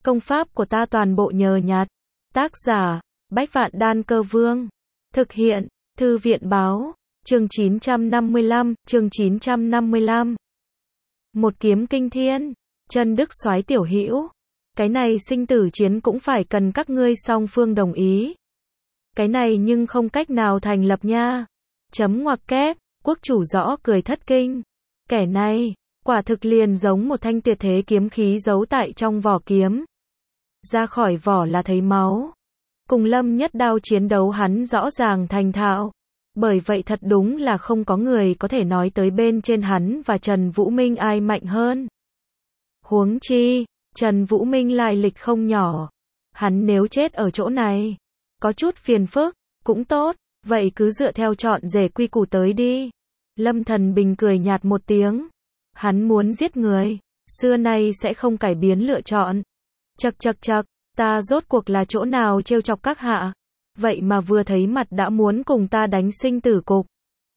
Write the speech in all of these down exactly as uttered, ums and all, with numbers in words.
Công pháp của ta toàn bộ nhờ nhặt. Tác giả, Bách Vạn Đan Cơ Vương. Thực hiện, Thư viện Báo. Chương chín trăm năm mươi lăm, chương chín trăm năm mươi lăm. Một kiếm kinh thiên. Chân Đức Soái tiểu hữu. Cái này sinh tử chiến cũng phải cần các ngươi song phương đồng ý. Cái này nhưng không cách nào thành lập nha. Chấm ngoặc kép, quốc chủ rõ cười thất kinh. Kẻ này, quả thực liền giống một thanh tuyệt thế kiếm khí giấu tại trong vỏ kiếm. Ra khỏi vỏ là thấy máu. Cùng Lâm Nhất Đao chiến đấu hắn rõ ràng thành thạo. Bởi vậy thật đúng là không có người có thể nói tới bên trên hắn và Trần Vũ Minh ai mạnh hơn. Huống chi, Trần Vũ Minh lai lịch không nhỏ. Hắn nếu chết ở chỗ này, có chút phiền phức, cũng tốt, vậy cứ dựa theo chọn rể quy củ tới đi. Lâm Thần Bình cười nhạt một tiếng. Hắn muốn giết người, xưa nay sẽ không cải biến lựa chọn. Chậc chậc chậc, ta rốt cuộc là chỗ nào trêu chọc các hạ? Vậy mà vừa thấy mặt đã muốn cùng ta đánh sinh tử cục.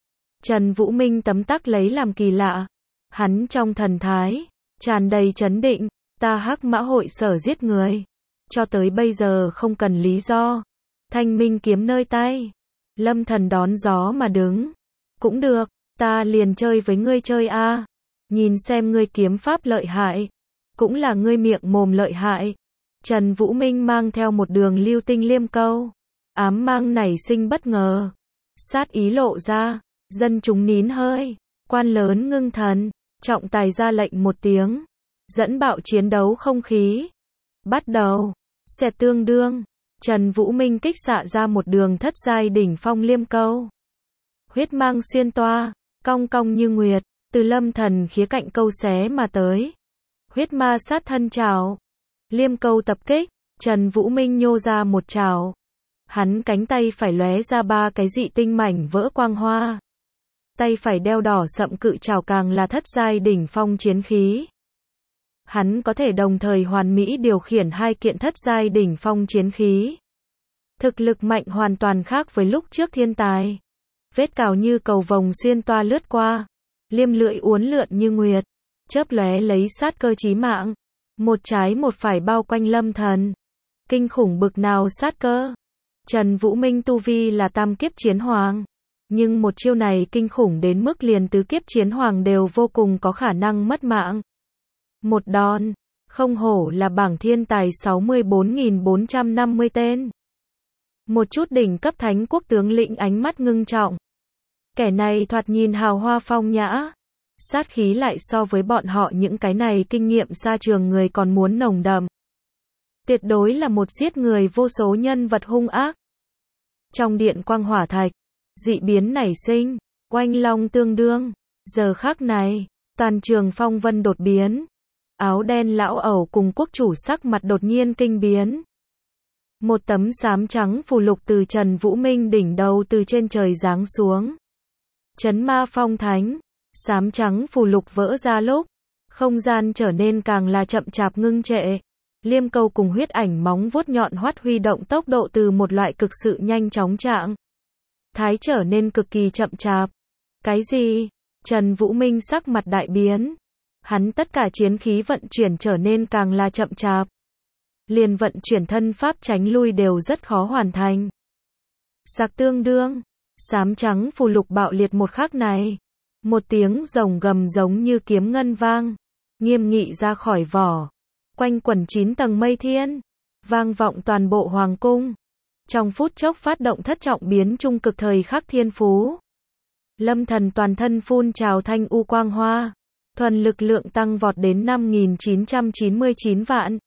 Trần Vũ Minh tấm tắc lấy làm kỳ lạ. Hắn trong thần thái, tràn đầy trấn định, ta Hắc Mã hội sở giết người. Cho tới bây giờ không cần lý do. Thanh minh kiếm nơi tay. Lâm Thần đón gió mà đứng. Cũng được, ta liền chơi với ngươi chơi a. Nhìn xem ngươi kiếm pháp lợi hại. Cũng là ngươi miệng mồm lợi hại. Trần Vũ Minh mang theo một đường lưu tinh liêm câu. Ám mang nảy sinh bất ngờ. Sát ý lộ ra. Dân chúng nín hơi. Quan lớn ngưng thần. Trọng tài ra lệnh một tiếng. Dẫn bạo chiến đấu không khí. Bắt đầu. Xẹt tương đương. Trần Vũ Minh kích xạ ra một đường thất giai đỉnh phong liêm câu. Huyết mang xuyên toa. Cong cong như nguyệt. Từ Lâm Thần khía cạnh câu xé mà tới. Huyết ma sát thân trảo. Liêm câu tập kích. Trần Vũ Minh nhô ra một trảo. Hắn cánh tay phải lóe ra ba cái dị tinh mảnh vỡ quang hoa. Tay phải đeo đỏ sậm cự trảo càng là thất giai đỉnh phong chiến khí. Hắn có thể đồng thời hoàn mỹ điều khiển hai kiện thất giai đỉnh phong chiến khí. Thực lực mạnh hoàn toàn khác với lúc trước thiên tài. Vết cào như cầu vồng xuyên toa lướt qua. Liêm lưỡi uốn lượn như nguyệt. Chớp lóe lấy sát cơ chí mạng. Một trái một phải bao quanh Lâm Thần. Kinh khủng bực nào sát cơ. Trần Vũ Minh tu vi là tam kiếp chiến hoàng. Nhưng một chiêu này kinh khủng đến mức liền tứ kiếp chiến hoàng đều vô cùng có khả năng mất mạng. Một đòn, không hổ là bảng thiên tài sáu mươi bốn nghìn bốn trăm năm mươi tên. Một chút đỉnh cấp thánh quốc tướng lĩnh ánh mắt ngưng trọng. Kẻ này thoạt nhìn hào hoa phong nhã. Sát khí lại so với bọn họ những cái này kinh nghiệm xa trường người còn muốn nồng đậm. Tuyệt đối là một giết người vô số nhân vật hung ác. Trong điện quang hỏa thạch, dị biến nảy sinh, oanh long tương đương. Giờ khắc này, toàn trường phong vân đột biến. Áo đen lão ẩu cùng quốc chủ sắc mặt đột nhiên kinh biến. Một tấm xám trắng phù lục từ Trần Vũ Minh đỉnh đầu từ trên trời giáng xuống. Chấn ma phong thánh. Xám trắng phù lục vỡ ra lúc, không gian trở nên càng là chậm chạp ngưng trệ. Liêm câu cùng huyết ảnh móng vuốt nhọn hoắt huy động tốc độ từ một loại cực sự nhanh chóng trạng thái trở nên cực kỳ chậm chạp. Cái gì? Trần Vũ Minh sắc mặt đại biến. Hắn tất cả chiến khí vận chuyển trở nên càng là chậm chạp. Liền vận chuyển thân pháp tránh lui đều rất khó hoàn thành. Sạc tương đương, xám trắng phù lục bạo liệt một khắc này. Một tiếng rồng gầm giống như kiếm ngân vang, nghiêm nghị ra khỏi vỏ, quanh quẩn chín tầng mây thiên, vang vọng toàn bộ hoàng cung. Trong phút chốc phát động thất trọng biến trung cực thời khắc thiên phú. Lâm Thần toàn thân phun trào thanh u quang hoa, thuần lực lượng tăng vọt đến năm nghìn chín trăm chín mươi chín vạn.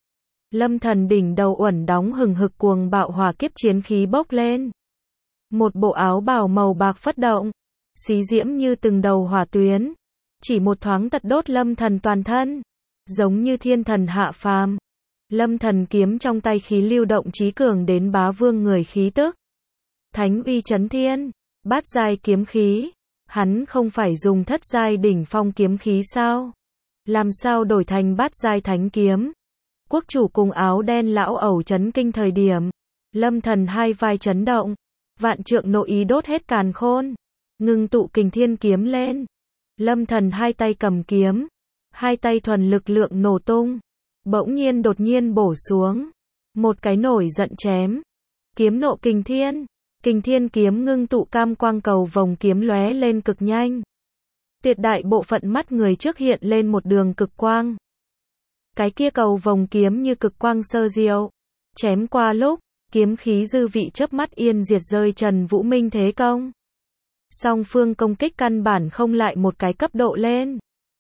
Lâm Thần đỉnh đầu uẩn đóng hừng hực cuồng bạo hỏa kiếp chiến khí bốc lên. Một bộ áo bào màu bạc phất động, xí diễm như từng đầu hỏa tuyến, chỉ một thoáng tật đốt Lâm Thần toàn thân, giống như thiên thần hạ phàm. Lâm Thần kiếm trong tay khí lưu động chí cường đến bá vương người khí tức. Thánh uy chấn thiên, bát giai kiếm khí, hắn không phải dùng thất giai đỉnh phong kiếm khí sao? Làm sao đổi thành bát giai thánh kiếm? Quốc chủ cùng áo đen lão ẩu chấn kinh thời điểm, Lâm Thần hai vai chấn động, vạn trượng nội ý đốt hết càn khôn. Ngưng tụ kình thiên kiếm lên. Lâm Thần hai tay cầm kiếm. Hai tay thuần lực lượng nổ tung. bỗng nhiên đột nhiên bổ xuống. Một cái nổi giận chém. Kiếm nộ kình thiên. Kình thiên kiếm ngưng tụ cam quang cầu vồng kiếm lóe lên cực nhanh. Tuyệt đại bộ phận mắt người trước hiện lên một đường cực quang. Cái kia cầu vồng kiếm như cực quang sơ diệu. Chém qua lúc, kiếm khí dư vị chớp mắt yên diệt rơi Trần Vũ Minh thế công. Song phương công kích căn bản không lại một cái cấp độ lên.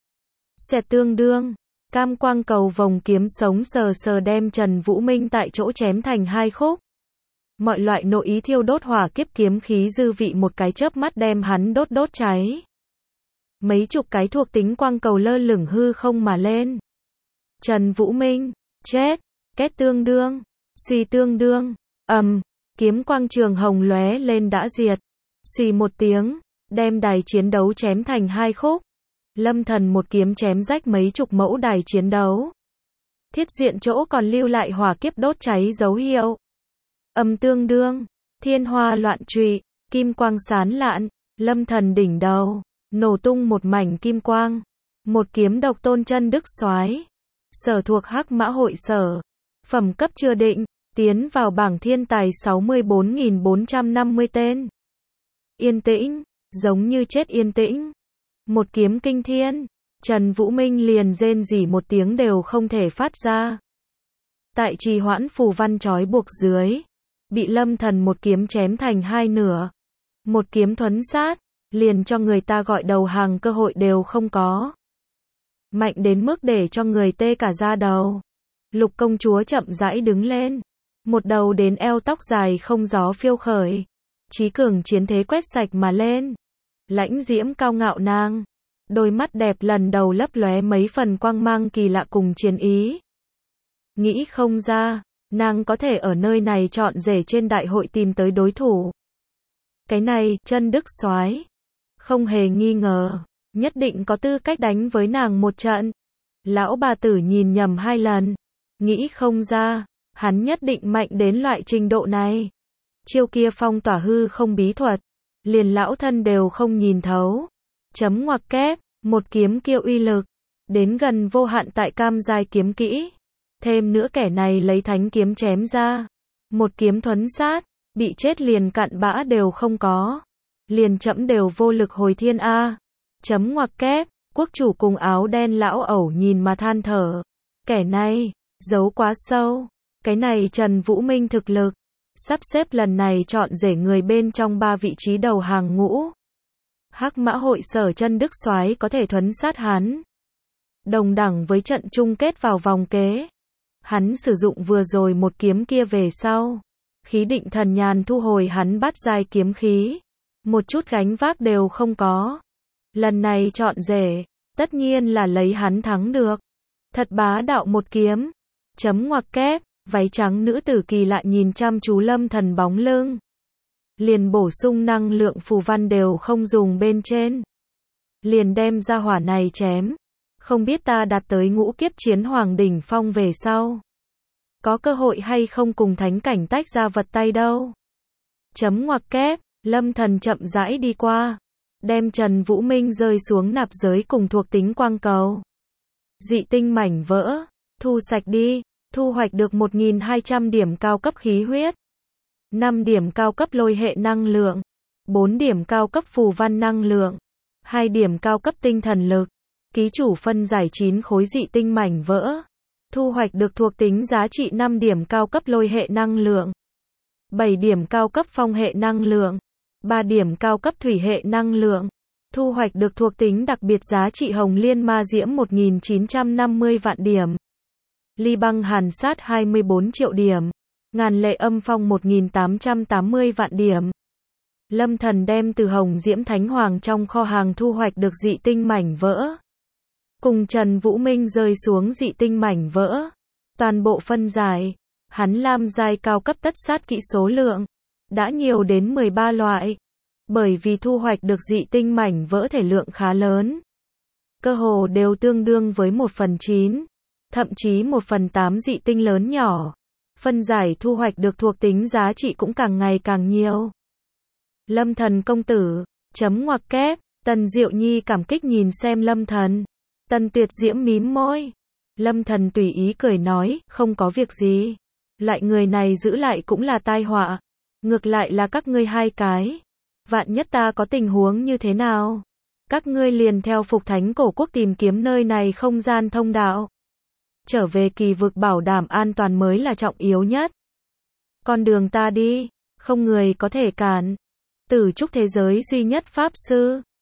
Xẹt tương đương, cam quang cầu vồng kiếm sống sờ sờ đem Trần Vũ Minh tại chỗ chém thành hai khúc. Mọi loại nội ý thiêu đốt hỏa kiếp kiếm khí dư vị một cái chớp mắt đem hắn đốt đốt cháy. Mấy chục cái thuộc tính quang cầu lơ lửng hư không mà lên. Trần Vũ Minh, chết, két tương đương, suy tương đương, ầm, kiếm quang trường hồng lóe lên đã diệt. Xì một tiếng, đem đài chiến đấu chém thành hai khúc. Lâm Thần một kiếm chém rách mấy chục mẫu đài chiến đấu. Thiết diện chỗ còn lưu lại hỏa kiếp đốt cháy dấu hiệu. Âm tương đương, thiên hoa loạn trụy, kim quang sán lạn, Lâm Thần đỉnh đầu, nổ tung một mảnh kim quang. Một kiếm độc tôn chân đức soái. Sở thuộc Hắc Mã hội sở. Phẩm cấp chưa định, tiến vào bảng thiên tài sáu mươi bốn nghìn bốn trăm năm mươi tên. Yên tĩnh, giống như chết yên tĩnh. Một kiếm kinh thiên, Trần Vũ Minh liền rên rỉ một tiếng đều không thể phát ra. Tại trì hoãn phù văn trói buộc dưới, bị Lâm Thần một kiếm chém thành hai nửa. Một kiếm thuấn sát, liền cho người ta gọi đầu hàng cơ hội đều không có. Mạnh đến mức để cho người tê cả da đầu. Lục công chúa chậm rãi đứng lên, một đầu đến eo tóc dài không gió phiêu khởi. Chí cường chiến thế quét sạch mà lên. Lãnh diễm cao ngạo nàng, đôi mắt đẹp lần đầu lấp lóe mấy phần quang mang kỳ lạ cùng chiến ý. Nghĩ không ra, nàng có thể ở nơi này chọn rể trên đại hội tìm tới đối thủ. Cái này, chân đức soái, không hề nghi ngờ, nhất định có tư cách đánh với nàng một trận. Lão bà tử nhìn nhầm hai lần, nghĩ không ra, hắn nhất định mạnh đến loại trình độ này. Chiêu kia phong tỏa hư không bí thuật, liền lão thân đều không nhìn thấu. Chấm ngoặc kép, một kiếm kia uy lực, đến gần vô hạn tại cam giai kiếm kỹ. Thêm nữa kẻ này lấy thánh kiếm chém ra. Một kiếm thuấn sát, bị chết liền cặn bã đều không có. Liền chấm đều vô lực hồi thiên A. Chấm ngoặc kép, quốc chủ cùng áo đen lão ẩu nhìn mà than thở. Kẻ này, giấu quá sâu. Cái này Trần Vũ Minh thực lực. Sắp xếp lần này chọn rể người bên trong ba vị trí đầu hàng ngũ. Hắc Mã hội sở chân đức soái có thể thuấn sát hắn. Đồng đẳng với trận chung kết vào vòng kế. Hắn sử dụng vừa rồi một kiếm kia về sau. Khí định thần nhàn thu hồi hắn bát giai kiếm khí. Một chút gánh vác đều không có. Lần này chọn rể, tất nhiên là lấy hắn thắng được. Thật bá đạo một kiếm. Chấm ngoặc kép. Váy trắng nữ tử kỳ lạ nhìn chăm chú Lâm Thần bóng lưng. Liền bổ sung năng lượng phù văn đều không dùng bên trên. Liền đem ra hỏa này chém. Không biết ta đạt tới ngũ kiếp chiến hoàng đỉnh phong về sau. Có cơ hội hay không cùng thánh cảnh tách ra vật tay đâu. Chấm ngoặc kép, Lâm Thần chậm rãi đi qua. Đem Trần Vũ Minh rơi xuống nạp giới cùng thuộc tính quang cầu. Dị tinh mảnh vỡ, thu sạch đi. Thu hoạch được một nghìn hai trăm điểm cao cấp khí huyết, năm điểm cao cấp lôi hệ năng lượng, bốn điểm cao cấp phù văn năng lượng, hai điểm cao cấp tinh thần lực. Ký chủ phân giải chín khối dị tinh mảnh vỡ. Thu hoạch được thuộc tính giá trị năm điểm cao cấp lôi hệ năng lượng, bảy điểm cao cấp phong hệ năng lượng, ba điểm cao cấp thủy hệ năng lượng. Thu hoạch được thuộc tính đặc biệt giá trị hồng liên ma diễm một nghìn chín trăm năm mươi vạn điểm. Ly băng hàn sát hai mươi bốn triệu điểm. Ngàn lệ âm phong một nghìn tám trăm tám mươi vạn điểm. Lâm Thần đem từ hồng diễm thánh hoàng trong kho hàng thu hoạch được dị tinh mảnh vỡ. Cùng Trần Vũ Minh rơi xuống dị tinh mảnh vỡ. Toàn bộ phân giải. Hắn lam giai cao cấp tất sát kỹ số lượng. Đã nhiều đến mười ba loại. Bởi vì thu hoạch được dị tinh mảnh vỡ thể lượng khá lớn. Cơ hồ đều tương đương với một phần chín. Thậm chí một phần tám dị tinh lớn nhỏ. Phân giải thu hoạch được thuộc tính giá trị cũng càng ngày càng nhiều. Lâm Thần công tử, chấm ngoặc kép, Tần Diệu Nhi cảm kích nhìn xem Lâm Thần. Tần Tuyệt Diễm mím môi. Lâm Thần tùy ý cười nói, không có việc gì. Lại người này giữ lại cũng là tai họa. Ngược lại là các ngươi hai cái. Vạn nhất ta có tình huống như thế nào? Các ngươi liền theo Phục Thánh Cổ Quốc tìm kiếm nơi này không gian thông đạo. Trở về kỳ vực bảo đảm an toàn mới là trọng yếu nhất. Con đường ta đi, không người có thể cản. Tử trúc thế giới duy nhất pháp sư.